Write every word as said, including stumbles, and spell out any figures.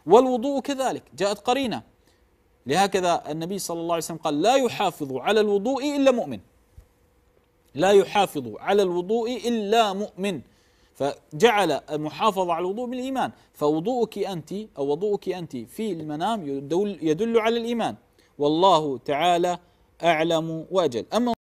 والوضوء كذلك جاءت قرينة، لهكذا النبي صلى الله عليه وسلم قال لا يحافظ على الوضوء إلا مؤمن، لا يحافظ على الوضوء إلا مؤمن، فجعل المحافظة على الوضوء بالإيمان. فوضوءك أنت أو وضوءك أنت في المنام يدل, يدل على الإيمان، والله تعالى أعلم وأجل. أما